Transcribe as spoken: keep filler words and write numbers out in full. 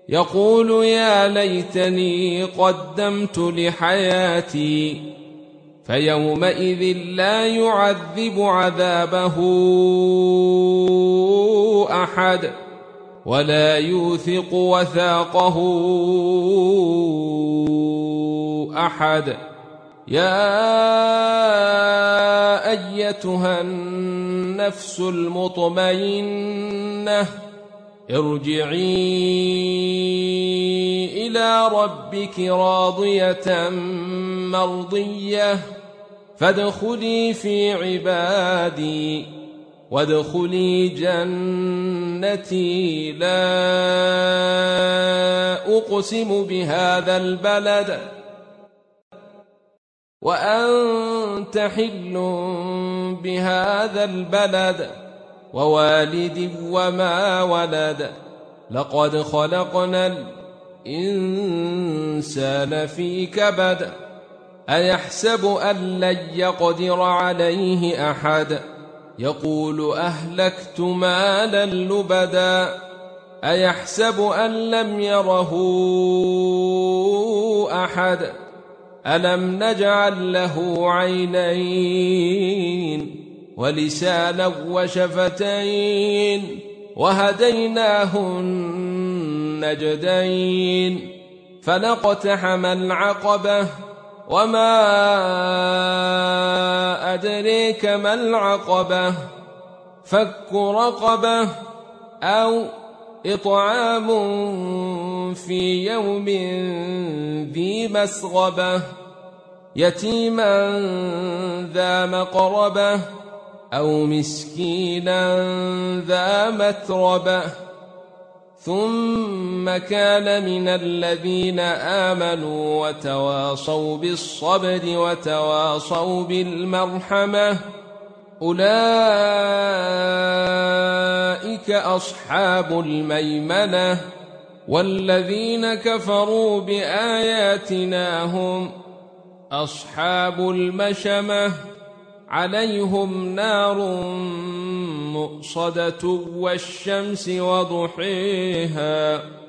يقول يا ليتني قدمت لحياتي فيومئذ لا يعذب عذابه أحد ولا يوثق وثاقه أحد. يا أيتها النفس المطمئنة ارجعي إلى ربك راضية مرضية فادخلي في عبادي وادخلي جنتي. لا أقسم بهذا البلد وأنت حل بهذا البلد ووالد وما ولد لقد خلقنا الإنسان في كبد. أيحسب أن لن يقدر عليه أحد يقول أهلكت مالا لبدا أيحسب أن لم يره أحد ألم نجعل له عينين ولسانا وشفتين وهديناه النجدين فلاقتحم العقبة وما أدريك ما العقبة فك رقبة أو إطعام في يوم ذي مسغبة يتيما ذا مقربة أو مسكينا ذا متربة ثم كان من الذين آمنوا وتواصوا بالصبر وتواصوا بالمرحمة أولئك أصحاب الميمنة. والذين كفروا بآياتنا هم أصحاب المشأمة عليهم نار مؤصدة والشمس وضحيها